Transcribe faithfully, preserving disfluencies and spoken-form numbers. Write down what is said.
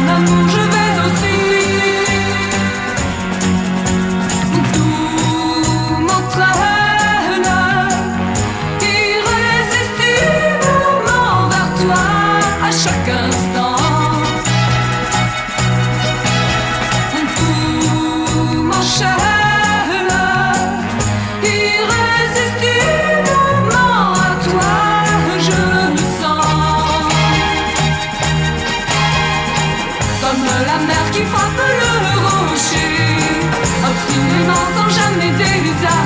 ton amour, je vais aussi tout m'entraîne irrésistiblement vers toi à chaque instant. Tout m'enchaîne irrésistiblement à toi, je le sens. Comme la mer qui frappe le rocher, obstinément sans jamais désarrêt.